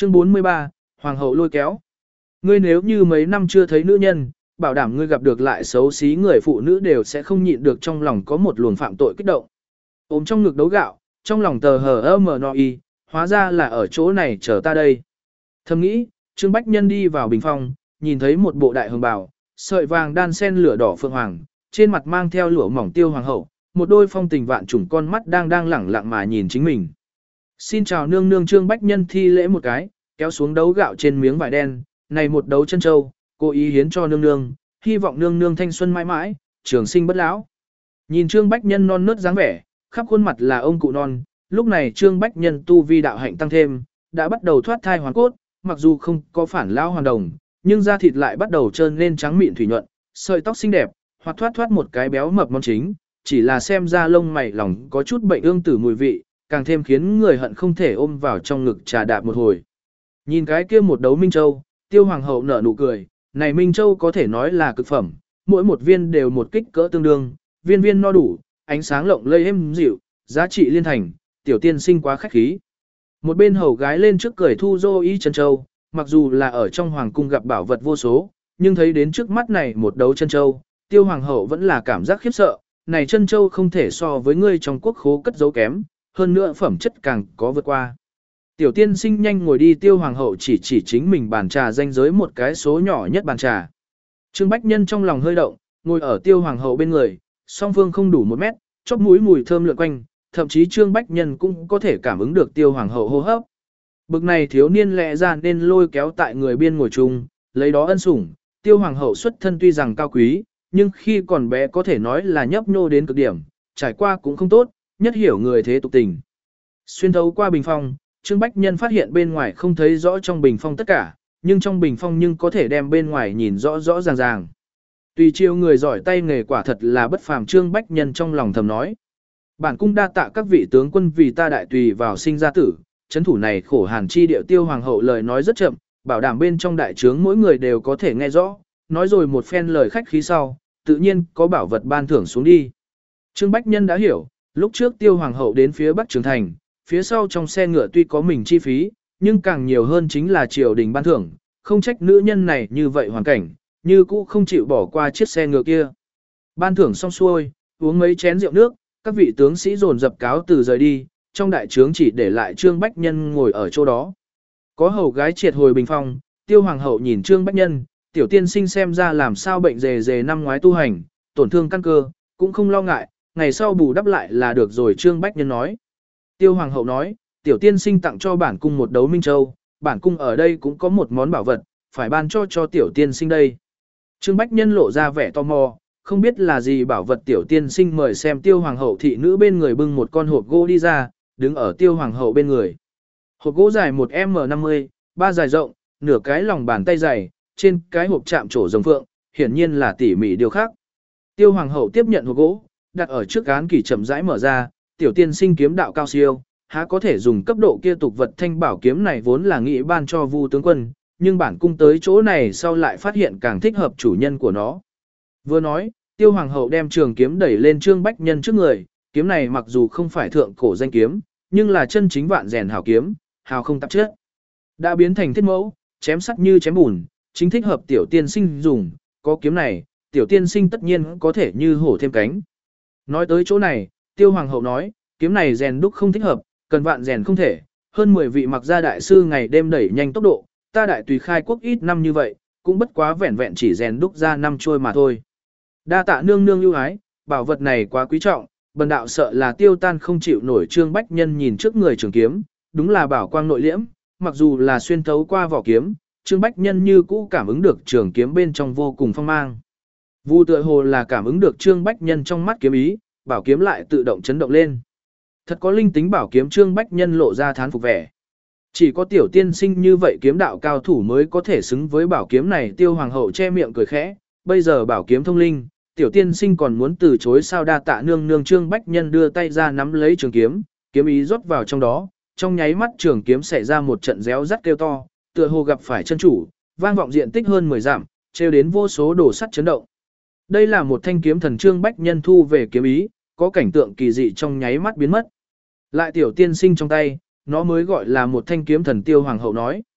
Chương 43, Hoàng hậu lôi kéo. Ngươi nếu như mấy năm chưa thấy nữ nhân, bảo đảm ngươi gặp được lại xấu xí người phụ nữ đều sẽ không nhịn được trong lòng có một luồng phạm tội kích động. Ôm trong ngực đấu gạo, trong lòng tờ hờ mờ no y, hóa ra là ở chỗ này chờ ta đây. Thầm nghĩ, Trương Bách Nhân đi vào bình phong, nhìn thấy một bộ đại hồng bào, sợi vàng đan sen lửa đỏ phượng hoàng, trên mặt mang theo lụa mỏng tiêu hoàng hậu, một đôi phong tình vạn trùng con mắt đang lẳng lặng mà nhìn chính mình. Xin chào nương nương. Trương Bách Nhân thi lễ một cái, kéo xuống đấu gạo trên miếng vải đen, này một đấu chân châu, cố ý hiến cho nương nương, hy vọng nương nương thanh xuân mãi mãi, trường sinh bất lão. Nhìn Trương Bách Nhân non nớt dáng vẻ, khắp khuôn mặt là ông cụ non, lúc này Trương Bách Nhân tu vi đạo hạnh tăng thêm, đã bắt đầu thoát thai hoàn cốt, mặc dù không có phản lão hoàn đồng, nhưng da thịt lại bắt đầu trơn lên trắng mịn thủy nhuận, sợi tóc xinh đẹp, hoặc thoát một cái béo mập món chính, chỉ là xem ra lông mày lòng có chút bệnh ương tử mùi vị, càng thêm khiến người hận không thể ôm vào trong ngực trà đạp một hồi. Nhìn cái kia một đấu Minh Châu, Tiêu Hoàng hậu nở nụ cười, này Minh Châu có thể nói là cực phẩm, mỗi một viên đều một kích cỡ tương đương, viên viên no đủ, ánh sáng lộng lây êm dịu, giá trị liên thành, tiểu tiên sinh quá khách khí. Một bên hầu gái lên trước cười thu dô y chân châu, mặc dù là ở trong hoàng cung gặp bảo vật vô số, nhưng thấy đến trước mắt này một đấu chân châu, Tiêu Hoàng hậu vẫn là cảm giác khiếp sợ, này chân châu không thể so với ngươi trong quốc khố cất giấu kém, hơn nữa phẩm chất càng có vượt qua. Tiểu tiên sinh nhanh ngồi đi. Tiêu Hoàng hậu chỉ chính mình bàn trà danh giới một cái số nhỏ nhất bàn trà. Trương Bách Nhân trong lòng hơi động, ngồi ở Tiêu Hoàng hậu bên người, song phương không đủ 1 mét, chóp mũi mùi thơm lượn quanh, thậm chí Trương Bách Nhân cũng có thể cảm ứng được Tiêu Hoàng hậu hô hấp. Bực này thiếu niên lẽ ra nên lôi kéo tại người biên ngồi chung, lấy đó ân sủng. Tiêu Hoàng hậu xuất thân tuy rằng cao quý, nhưng khi còn bé có thể nói là nhấp nhô đến cực điểm, trải qua cũng không tốt, nhất hiểu người thế tục tình. Xuyên thấu qua bình phong, Trương Bách Nhân phát hiện bên ngoài không thấy rõ trong bình phong tất cả, nhưng trong bình phong nhưng có thể đem bên ngoài nhìn rõ rõ ràng ràng. Tùy chiêu người giỏi tay nghề quả thật là bất phàm. Trương Bách Nhân trong lòng thầm nói. Bản cung đa tạ các vị tướng quân vì ta đại tùy vào sinh ra tử, chấn thủ này khổ hàn chi điệu. Tiêu Hoàng hậu lời nói rất chậm, bảo đảm bên trong đại trướng mỗi người đều có thể nghe rõ, nói rồi một phen lời khách khí sau, tự nhiên có bảo vật ban thưởng xuống đi. Trương Bách Nhân đã hiểu, lúc trước Tiêu Hoàng hậu đến phía Bắc Trường Thành, phía sau trong xe ngựa tuy có mình chi phí, nhưng càng nhiều hơn chính là triều đình ban thưởng, không trách nữ nhân này như vậy hoàn cảnh, như cũ không chịu bỏ qua chiếc xe ngựa kia. Ban thưởng xong xuôi, uống mấy chén rượu nước, các vị tướng sĩ dồn dập cáo từ rời đi, trong đại trướng chỉ để lại Trương Bách Nhân ngồi ở chỗ đó. Có hầu gái triệt hồi bình phong, Tiêu Hoàng hậu nhìn Trương Bách Nhân, tiểu tiên sinh xem ra làm sao bệnh dề năm ngoái tu hành, tổn thương căn cơ, cũng không lo ngại, ngày sau bù đắp lại là được rồi. Trương Bách Nhân nói. Tiêu Hoàng hậu nói, tiểu tiên sinh tặng cho bản cung một đấu Minh Châu, bản cung ở đây cũng có một món bảo vật, phải ban cho tiểu tiên sinh đây. Trương Bách Nhân lộ ra vẻ tò mò, không biết là gì bảo vật. Tiểu tiên sinh mời xem. Tiêu Hoàng hậu thị nữ bên người bưng một con hộp gỗ đi ra, đứng ở Tiêu Hoàng hậu bên người. Hộp gỗ dài 1m50, 3 dài rộng, nửa cái lòng bàn tay dày, trên cái hộp chạm trổ rồng phượng, hiển nhiên là tỉ mỉ điều khác. Tiêu Hoàng hậu tiếp nhận hộp gỗ, đặt ở trước án kỷ chậm rãi mở ra. Tiểu tiên sinh kiếm đạo cao siêu, há có thể dùng cấp độ kia tục vật. Thanh bảo kiếm này vốn là nghĩ ban cho Vu tướng quân, nhưng bản cung tới chỗ này sau lại phát hiện càng thích hợp chủ nhân của nó. Vừa nói, Tiêu Hoàng hậu đem trường kiếm đẩy lên Trương Bách Nhân trước người. Kiếm này mặc dù không phải thượng cổ danh kiếm, nhưng là chân chính vạn rèn hảo kiếm, hào không tạp chất. Đã biến thành thiết mẫu, chém sắt như chém bùn, chính thích hợp tiểu tiên sinh dùng. Có kiếm này, tiểu tiên sinh tất nhiên có thể như hổ thêm cánh. Nói tới chỗ này, Tiêu Hoàng hậu nói, kiếm này rèn đúc không thích hợp, cần vạn rèn không thể, hơn 10 vị mặc gia đại sư ngày đêm đẩy nhanh tốc độ, ta đại tùy khai quốc ít năm như vậy, cũng bất quá vẹn vẹn chỉ rèn đúc ra năm trôi mà thôi. Đa tạ nương nương ưu ái, bảo vật này quá quý trọng, bần đạo sợ là tiêu tan không chịu nổi. Trương Bách Nhân nhìn trước người trường kiếm, đúng là bảo quang nội liễm, mặc dù là xuyên thấu qua vỏ kiếm, Trương Bách Nhân như cũ cảm ứng được trường kiếm bên trong vô cùng phong mang. Vu tựa hồ là cảm ứng được Trương Bách Nhân trong mắt kiếm ý, bảo kiếm lại tự động chấn động lên. Thật có linh tính bảo kiếm. Trương Bách Nhân lộ ra thán phục vẻ. Chỉ có tiểu tiên sinh như vậy kiếm đạo cao thủ mới có thể xứng với bảo kiếm này. Tiêu Hoàng hậu che miệng cười khẽ, bây giờ bảo kiếm thông linh, tiểu tiên sinh còn muốn từ chối sao? Đa tạ nương nương. Trương Bách Nhân đưa tay ra nắm lấy trường kiếm, kiếm ý rót vào trong đó, trong nháy mắt trường kiếm xảy ra một trận réo rắt kêu to, tựa hồ gặp phải chân chủ, vang vọng diện tích hơn 10 dặm, trêu đến vô số đồ sắt chấn động. Đây là một thanh kiếm thần. Trương Bách Nhân thu về kiếm ý, có cảnh tượng kỳ dị trong nháy mắt biến mất. Lại tiểu tiên sinh trong tay, nó mới gọi là một thanh kiếm thần. Tiêu Hoàng hậu nói.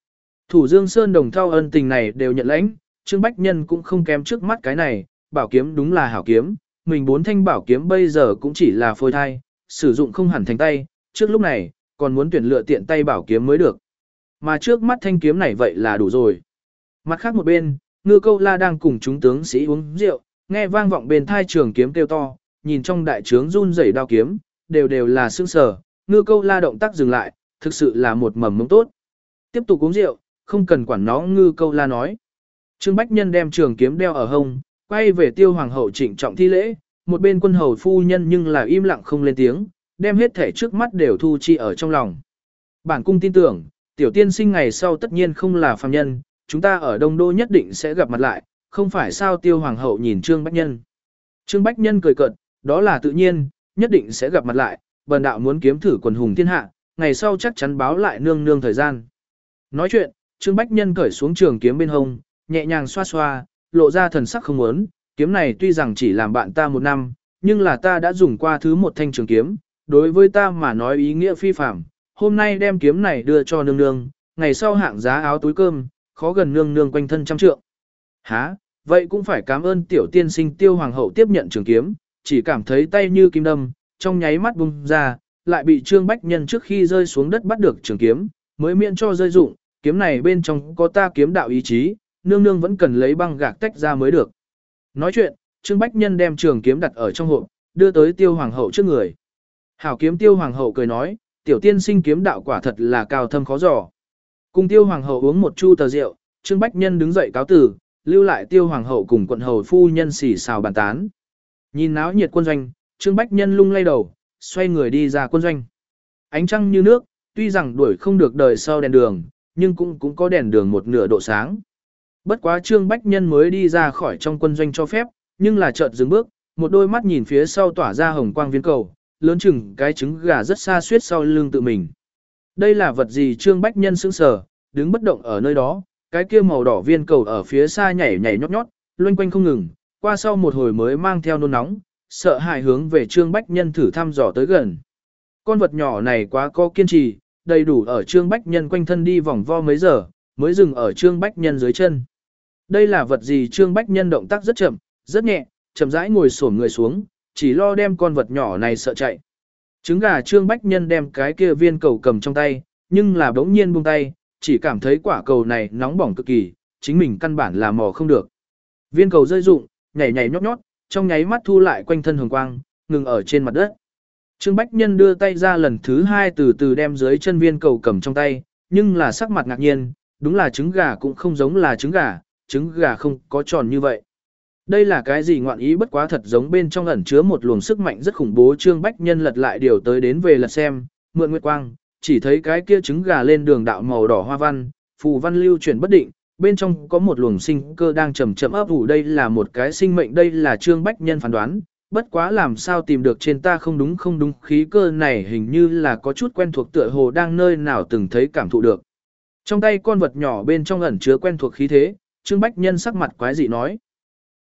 Thủ Dương Sơn đồng thao ân tình này đều nhận lãnh, Trương Bách Nhân cũng không kém trước mắt cái này, bảo kiếm đúng là hảo kiếm, mình 4 thanh bảo kiếm bây giờ cũng chỉ là phôi thai, sử dụng không hẳn thành tay, trước lúc này, còn muốn tuyển lựa tiện tay bảo kiếm mới được. Mà trước mắt thanh kiếm này vậy là đủ rồi. Mặt khác một bên, Ngư Câu La đang cùng chúng tướng sĩ uống rượu, nghe vang vọng bên thai trường kiếm kêu to, nhìn trong đại trướng run rẩy đao kiếm, đều là sương sờ, Ngư Câu La động tác dừng lại, thực sự là một mầm mống tốt. Tiếp tục uống rượu, không cần quản nó. Ngư Câu La nói. Trương Bách Nhân đem trường kiếm đeo ở hông, quay về Tiêu hoàng hậu trịnh trọng thi lễ, một bên quân hầu phu nhân nhưng là im lặng không lên tiếng, đem hết thể trước mắt đều thu chi ở trong lòng. Bản cung tin tưởng, tiểu tiên sinh ngày sau tất nhiên không là phàm nhân, chúng ta ở Đông Đô nhất định sẽ gặp mặt lại, không phải sao? Tiêu hoàng hậu nhìn Trương Bách Nhân. Trương Bách Nhân cười cợt, đó là tự nhiên, nhất định sẽ gặp mặt lại, bần đạo muốn kiếm thử quần hùng thiên hạ, ngày sau chắc chắn báo lại nương nương thời gian. Nói chuyện, Trương Bách Nhân cởi xuống trường kiếm bên hông, nhẹ nhàng xoa xoa, lộ ra thần sắc không muốn, kiếm này tuy rằng chỉ làm bạn ta 1 năm, nhưng là ta đã dùng qua thứ một thanh trường kiếm, đối với ta mà nói ý nghĩa phi phàm. Hôm nay đem kiếm này đưa cho nương nương, ngày sau hạng giá áo túi cơm, khó gần nương nương quanh thân trăm trượng. Hả, vậy cũng phải cảm ơn tiểu tiên sinh. Tiêu hoàng hậu tiếp nhận trường kiếm, chỉ cảm thấy tay như kim đâm, trong nháy mắt bung ra, lại bị Trương Bách Nhân trước khi rơi xuống đất bắt được trường kiếm, mới miễn cho rơi dụng, kiếm này bên trong có ta kiếm đạo ý chí, nương nương vẫn cần lấy băng gạc tách ra mới được. Nói chuyện, Trương Bách Nhân đem trường kiếm đặt ở trong hộp, đưa tới Tiêu hoàng hậu trước người. Hảo kiếm. Tiêu hoàng hậu cười nói, tiểu tiên sinh kiếm đạo quả thật là cao thâm khó dò. Cùng Tiêu hoàng hậu uống một chu tờ rượu, Trương Bách Nhân đứng dậy cáo từ, lưu lại Tiêu hoàng hậu cùng quận hầu phu nhân xì xào bàn tán. Nhìn náo nhiệt quân doanh, Trương Bách Nhân lung lay đầu, xoay người đi ra quân doanh. Ánh trăng như nước, tuy rằng đuổi không được đời sau đèn đường, nhưng cũng có đèn đường một nửa độ sáng. Bất quá Trương Bách Nhân mới đi ra khỏi trong quân doanh cho phép, nhưng là chợt dừng bước, một đôi mắt nhìn phía sau tỏa ra hồng quang viên cầu, lớn chừng cái trứng gà rất xa suýt sau lưng tự mình. Đây là vật gì? Trương Bách Nhân sững sờ, đứng bất động ở nơi đó, cái kia màu đỏ viên cầu ở phía xa nhảy nhảy nhót nhót, loanh quanh không ngừng, qua sau một hồi mới mang theo nôn nóng, sợ hãi hướng về Trương Bách Nhân thử thăm dò tới gần. Con vật nhỏ này quá có kiên trì, đầy đủ ở Trương Bách Nhân quanh thân đi vòng vo mấy giờ, mới dừng ở Trương Bách Nhân dưới chân. Đây là vật gì? Trương Bách Nhân động tác rất chậm, rất nhẹ, chậm rãi ngồi xổm người xuống, chỉ lo đem con vật nhỏ này sợ chạy. Trứng gà. Trương Bách Nhân đem cái kia viên cầu cầm trong tay, nhưng là bỗng nhiên buông tay, chỉ cảm thấy quả cầu này nóng bỏng cực kỳ, chính mình căn bản là mò không được. Viên cầu rơi rụng, nhảy nhảy nhót nhót, trong nháy mắt thu lại quanh thân hồng quang, ngừng ở trên mặt đất. Trương Bách Nhân đưa tay ra lần thứ 2 từ từ đem dưới chân viên cầu cầm trong tay, nhưng là sắc mặt ngạc nhiên, đúng là trứng gà cũng không giống là trứng gà không có tròn như vậy. Đây là cái gì ngoạn ý? Bất quá thật giống bên trong ẩn chứa một luồng sức mạnh rất khủng bố. Trương Bách Nhân lật lại điều tới đến về lật xem, mượn nguyệt quang, chỉ thấy cái kia trứng gà lên đường đạo màu đỏ hoa văn, phù văn lưu chuyển bất định, bên trong có một luồng sinh cơ đang chậm chậm ấp ủ. Đây là một cái sinh mệnh, đây là Trương Bách Nhân phán đoán, bất quá làm sao tìm được trên ta không đúng, khí cơ này hình như là có chút quen thuộc, tựa hồ đang nơi nào từng thấy cảm thụ được. Trong tay con vật nhỏ bên trong ẩn chứa quen thuộc khí thế, Trương Bách Nhân sắc mặt quái dị nói.